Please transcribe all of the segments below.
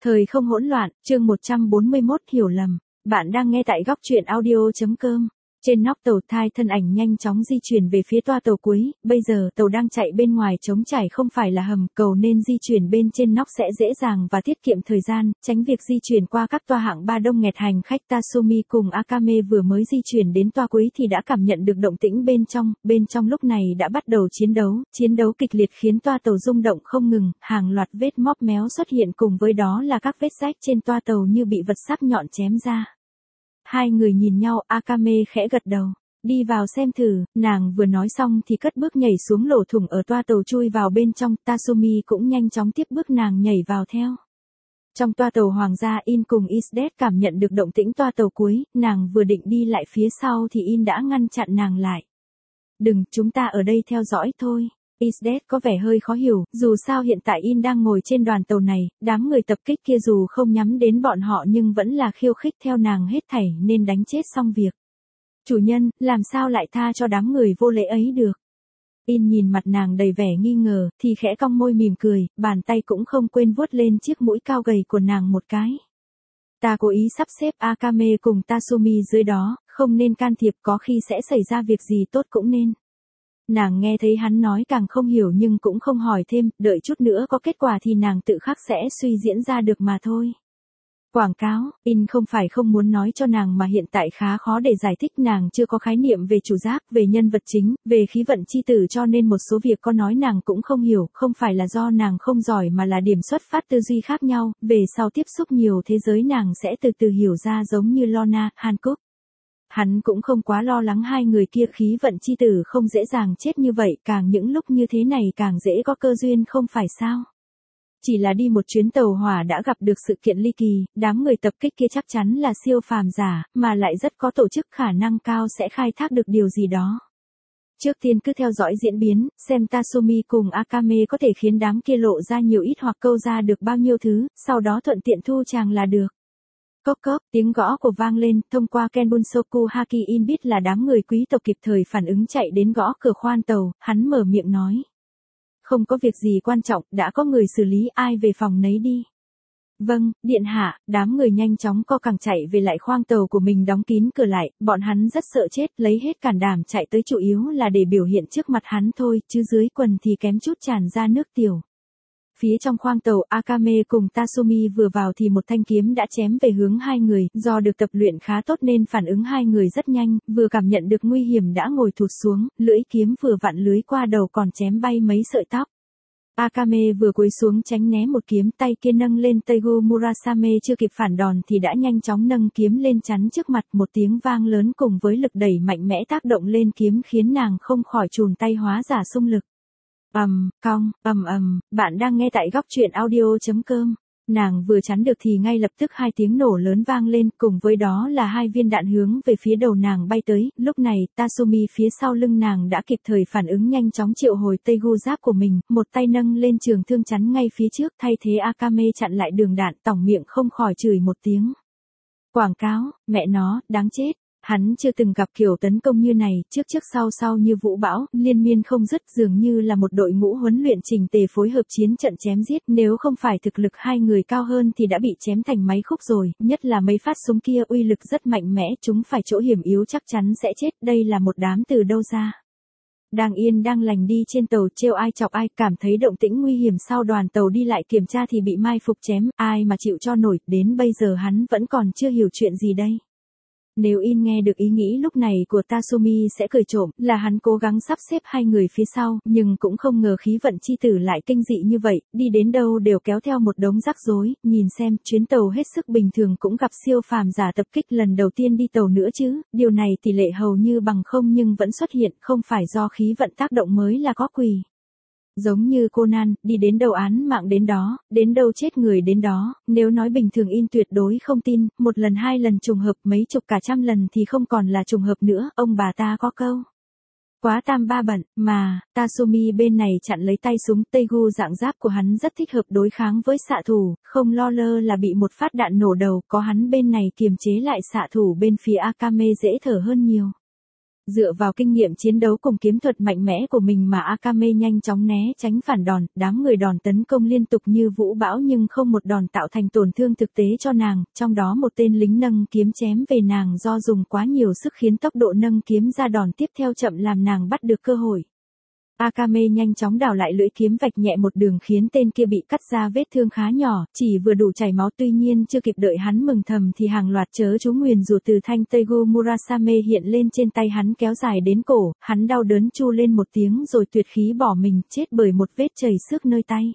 Thời không hỗn loạn, chương 141 hiểu lầm. Bạn đang nghe tại góc truyện audio.com. Trên nóc tàu thai thân ảnh nhanh chóng di chuyển về phía toa tàu cuối, bây giờ tàu đang chạy bên ngoài trống trải không phải là hầm cầu nên di chuyển bên trên nóc sẽ dễ dàng và tiết kiệm thời gian, tránh việc di chuyển qua các toa hạng 3 đông nghẹt hành khách. Tasumi cùng Akame vừa mới di chuyển đến toa cuối thì đã cảm nhận được động tĩnh bên trong lúc này đã bắt đầu chiến đấu kịch liệt khiến toa tàu rung động không ngừng, hàng loạt vết móp méo xuất hiện cùng với đó là các vết rách trên toa tàu như bị vật sắc nhọn chém ra. Hai người nhìn nhau, Akame khẽ gật đầu. Đi vào xem thử, nàng vừa nói xong thì cất bước nhảy xuống lỗ thủng ở toa tàu chui vào bên trong, Tasumi cũng nhanh chóng tiếp bước nàng nhảy vào theo. Trong toa tàu hoàng gia In cùng Isdet cảm nhận được động tĩnh toa tàu cuối, nàng vừa định đi lại phía sau thì In đã ngăn chặn nàng lại. Đừng, chúng ta ở đây theo dõi thôi. Isdet có vẻ hơi khó hiểu, dù sao hiện tại In đang ngồi trên đoàn tàu này, đám người tập kích kia dù không nhắm đến bọn họ nhưng vẫn là khiêu khích theo nàng hết thảy nên đánh chết xong việc. Chủ nhân, làm sao lại tha cho đám người vô lễ ấy được? In nhìn mặt nàng đầy vẻ nghi ngờ, thì khẽ cong môi mỉm cười, bàn tay cũng không quên vuốt lên chiếc mũi cao gầy của nàng một cái. Ta cố ý sắp xếp Akame cùng Tasumi dưới đó, không nên can thiệp, có khi sẽ xảy ra việc gì tốt cũng nên. Nàng nghe thấy hắn nói càng không hiểu nhưng cũng không hỏi thêm, đợi chút nữa có kết quả thì nàng tự khắc sẽ suy diễn ra được mà thôi. Quảng cáo, In không phải không muốn nói cho nàng mà hiện tại khá khó để giải thích, nàng chưa có khái niệm về chủ giác, về nhân vật chính, về khí vận chi tử cho nên một số việc có nói nàng cũng không hiểu, không phải là do nàng không giỏi mà là điểm xuất phát tư duy khác nhau, về sau tiếp xúc nhiều thế giới nàng sẽ từ từ hiểu ra, giống như Lorna, Hancock. Hắn cũng không quá lo lắng hai người kia, khí vận chi tử không dễ dàng chết như vậy, càng những lúc như thế này càng dễ có cơ duyên không phải sao. Chỉ là đi một chuyến tàu hỏa đã gặp được sự kiện ly kỳ, đám người tập kích kia chắc chắn là siêu phàm giả, mà lại rất có tổ chức, khả năng cao sẽ khai thác được điều gì đó. Trước tiên cứ theo dõi diễn biến, xem Tasumi cùng Akame có thể khiến đám kia lộ ra nhiều ít hoặc câu ra được bao nhiêu thứ, sau đó thuận tiện thu chàng là được. Cốc cốc, tiếng gõ của vang lên, thông qua Kenbunsoku Haki In biết là đám người quý tộc kịp thời phản ứng chạy đến gõ cửa khoang tàu, hắn mở miệng nói. Không có việc gì quan trọng, đã có người xử lý, ai về phòng nấy đi. Vâng, điện hạ, đám người nhanh chóng co cẳng chạy về lại khoang tàu của mình, đóng kín cửa lại, bọn hắn rất sợ chết, lấy hết can đảm chạy tới chủ yếu là để biểu hiện trước mặt hắn thôi, chứ dưới quần thì kém chút tràn ra nước tiểu. Phía trong khoang tàu, Akame cùng Tasumi vừa vào thì một thanh kiếm đã chém về hướng hai người, do được tập luyện khá tốt nên phản ứng hai người rất nhanh, vừa cảm nhận được nguy hiểm đã ngồi thụt xuống, lưỡi kiếm vừa vặn lưới qua đầu còn chém bay mấy sợi tóc. Akame vừa cúi xuống tránh né một kiếm, tay kia nâng lên, Teigo Murasame chưa kịp phản đòn thì đã nhanh chóng nâng kiếm lên chắn trước mặt, một tiếng vang lớn cùng với lực đẩy mạnh mẽ tác động lên kiếm khiến nàng không khỏi chùn tay hóa giả xung lực. Bạn đang nghe tại góc truyện audio.com. Nàng vừa chắn được thì ngay lập tức hai tiếng nổ lớn vang lên, cùng với đó là hai viên đạn hướng về phía đầu nàng bay tới, lúc này, Tasumi phía sau lưng nàng đã kịp thời phản ứng, nhanh chóng triệu hồi Teigu giáp của mình, một tay nâng lên trường thương chắn ngay phía trước, thay thế Akame chặn lại đường đạn, tỏng miệng không khỏi chửi một tiếng. Quảng cáo, mẹ nó, đáng chết. Hắn chưa từng gặp kiểu tấn công như này, trước sau như vũ bão, liên miên không dứt, dường như là một đội ngũ huấn luyện chỉnh tề phối hợp chiến trận chém giết, nếu không phải thực lực hai người cao hơn thì đã bị chém thành máy khúc rồi, nhất là mấy phát súng kia uy lực rất mạnh mẽ, chúng phải chỗ hiểm yếu chắc chắn sẽ chết, đây là một đám từ đâu ra. Đang yên đang lành đi trên tàu, trêu ai chọc ai, cảm thấy động tĩnh nguy hiểm sau đoàn tàu đi lại kiểm tra thì bị mai phục chém, ai mà chịu cho nổi, đến bây giờ hắn vẫn còn chưa hiểu chuyện gì đây. Nếu In nghe được ý nghĩ lúc này của Tasumi sẽ cười trộm, là hắn cố gắng sắp xếp hai người phía sau, nhưng cũng không ngờ khí vận chi tử lại kinh dị như vậy, đi đến đâu đều kéo theo một đống rắc rối, nhìn xem, chuyến tàu hết sức bình thường cũng gặp siêu phàm giả tập kích lần đầu tiên đi tàu nữa chứ, điều này tỷ lệ hầu như bằng không nhưng vẫn xuất hiện, không phải do khí vận tác động mới là có quỷ. Giống như Conan, đi đến đâu án mạng đến đó, đến đâu chết người đến đó, nếu nói bình thường In tuyệt đối không tin, một lần hai lần trùng hợp, mấy chục cả trăm lần thì không còn là trùng hợp nữa, ông bà ta có câu. Quá tam ba bận, mà, Tasumi bên này chặn lấy tay súng, Teigu dạng giáp của hắn rất thích hợp đối kháng với xạ thủ, không lo lơ là bị một phát đạn nổ đầu, có hắn bên này kiềm chế lại xạ thủ bên phía Akame dễ thở hơn nhiều. Dựa vào kinh nghiệm chiến đấu cùng kiếm thuật mạnh mẽ của mình mà Akame nhanh chóng né tránh phản đòn, đám người đòn tấn công liên tục như vũ bão nhưng không một đòn tạo thành tổn thương thực tế cho nàng, trong đó một tên lính nâng kiếm chém về nàng do dùng quá nhiều sức khiến tốc độ nâng kiếm ra đòn tiếp theo chậm làm nàng bắt được cơ hội. Akame nhanh chóng đảo lại lưỡi kiếm vạch nhẹ một đường khiến tên kia bị cắt ra vết thương khá nhỏ, chỉ vừa đủ chảy máu, tuy nhiên chưa kịp đợi hắn mừng thầm thì hàng loạt chớ chú nguyền rủa từ thanh Teigo Murasame hiện lên trên tay hắn kéo dài đến cổ, hắn đau đớn chu lên một tiếng rồi tuyệt khí bỏ mình, chết bởi một vết chảy xước nơi tay.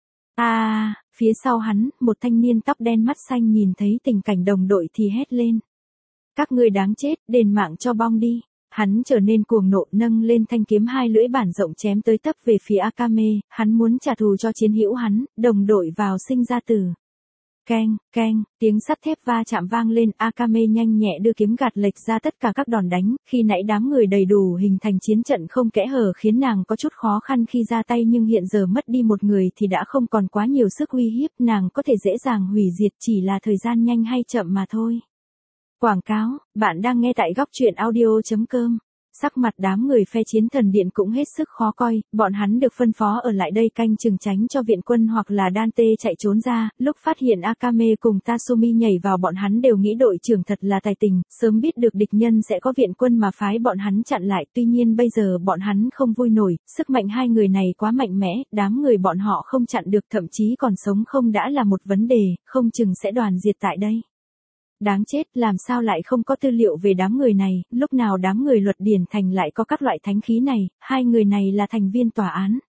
Phía sau hắn, một thanh niên tóc đen mắt xanh nhìn thấy tình cảnh đồng đội thì hét lên. Các ngươi đáng chết, đền mạng cho Bong đi. Hắn trở nên cuồng nộ, nâng lên thanh kiếm hai lưỡi bản rộng chém tới tấp về phía Akame, hắn muốn trả thù cho chiến hữu hắn, đồng đội vào sinh ra tử. Keng, keng, tiếng sắt thép va chạm vang lên, Akame nhanh nhẹ đưa kiếm gạt lệch ra tất cả các đòn đánh, khi nãy đám người đầy đủ hình thành chiến trận không kẽ hở khiến nàng có chút khó khăn khi ra tay, nhưng hiện giờ mất đi một người thì đã không còn quá nhiều sức uy hiếp, nàng có thể dễ dàng hủy diệt, chỉ là thời gian nhanh hay chậm mà thôi. Quảng cáo, bạn đang nghe tại góc truyện audio.com. Sắc mặt đám người phe chiến thần điện cũng hết sức khó coi, bọn hắn được phân phó ở lại đây canh chừng tránh cho viện quân hoặc là Dante chạy trốn ra, lúc phát hiện Akame cùng Tasumi nhảy vào bọn hắn đều nghĩ đội trưởng thật là tài tình, sớm biết được địch nhân sẽ có viện quân mà phái bọn hắn chặn lại, tuy nhiên bây giờ bọn hắn không vui nổi, sức mạnh hai người này quá mạnh mẽ, đám người bọn họ không chặn được, thậm chí còn sống không đã là một vấn đề, không chừng sẽ đoàn diệt tại đây. Đáng chết, làm sao lại không có tư liệu về đám người này, lúc nào đám người Luật Điển Thành lại có các loại thánh khí này, hai người này là thành viên tòa án.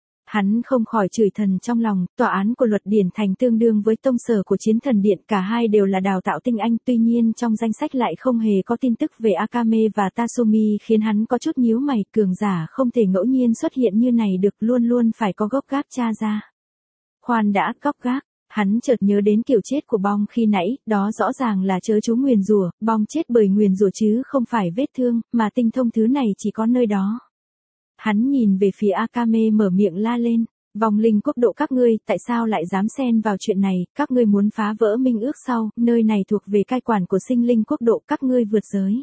Hắn không khỏi chửi thầm trong lòng, tòa án của Luật Điển Thành tương đương với tông sở của Chiến Thần Điện, cả hai đều là đào tạo tinh anh, tuy nhiên trong danh sách lại không hề có tin tức về Akame và Tasumi khiến hắn có chút nhíu mày, cường giả không thể ngẫu nhiên xuất hiện như này được, luôn luôn phải có gốc gác tra ra. Khoan đã, gốc gác. Hắn chợt nhớ đến kiểu chết của Bong khi nãy, đó rõ ràng là chớ chú nguyền rủa, Bong chết bởi nguyền rủa chứ không phải vết thương, mà tinh thông thứ này chỉ có nơi đó. Hắn nhìn về phía Akame mở miệng la lên, vong linh quốc độ các ngươi, tại sao lại dám xen vào chuyện này, các ngươi muốn phá vỡ minh ước sau, nơi này thuộc về cai quản của sinh linh quốc độ, các ngươi vượt giới.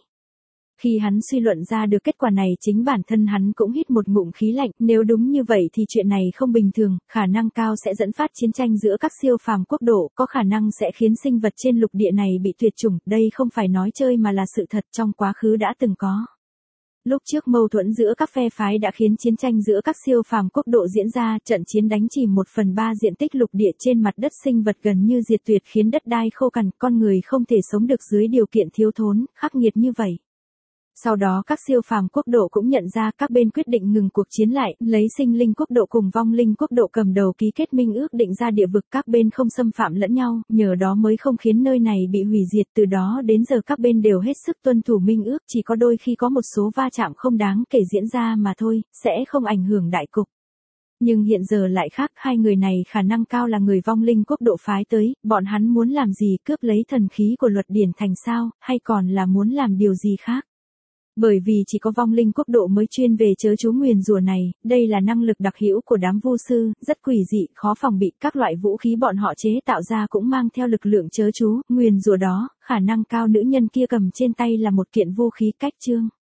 Khi hắn suy luận ra được kết quả này chính bản thân hắn cũng hít một ngụm khí lạnh, nếu đúng như vậy thì chuyện này không bình thường, khả năng cao sẽ dẫn phát chiến tranh giữa các siêu phàm quốc độ, có khả năng sẽ khiến sinh vật trên lục địa này bị tuyệt chủng, đây không phải nói chơi mà là sự thật, trong quá khứ đã từng có. Lúc trước mâu thuẫn giữa các phe phái đã khiến chiến tranh giữa các siêu phàm quốc độ diễn ra, trận chiến đánh chìm 1/3 diện tích lục địa trên mặt đất, sinh vật gần như diệt tuyệt khiến đất đai khô cằn, con người không thể sống được dưới điều kiện thiếu thốn, khắc nghiệt như vậy. Sau đó các siêu phàm quốc độ cũng nhận ra, các bên quyết định ngừng cuộc chiến lại, lấy sinh linh quốc độ cùng vong linh quốc độ cầm đầu ký kết minh ước định ra địa vực, các bên không xâm phạm lẫn nhau, nhờ đó mới không khiến nơi này bị hủy diệt, từ đó đến giờ các bên đều hết sức tuân thủ minh ước, chỉ có đôi khi có một số va chạm không đáng kể diễn ra mà thôi, sẽ không ảnh hưởng đại cục. Nhưng hiện giờ lại khác, hai người này khả năng cao là người vong linh quốc độ phái tới, bọn hắn muốn làm gì, cướp lấy thần khí của Luật Điển Thành sao, hay còn là muốn làm điều gì khác? Bởi vì chỉ có vong linh quốc độ mới chuyên về chớ chú nguyền rủa này, đây là năng lực đặc hữu của đám vu sư, rất quỷ dị, khó phòng bị, các loại vũ khí bọn họ chế tạo ra cũng mang theo lực lượng chớ chú, nguyền rủa đó, khả năng cao nữ nhân kia cầm trên tay là một kiện vũ khí cách chương.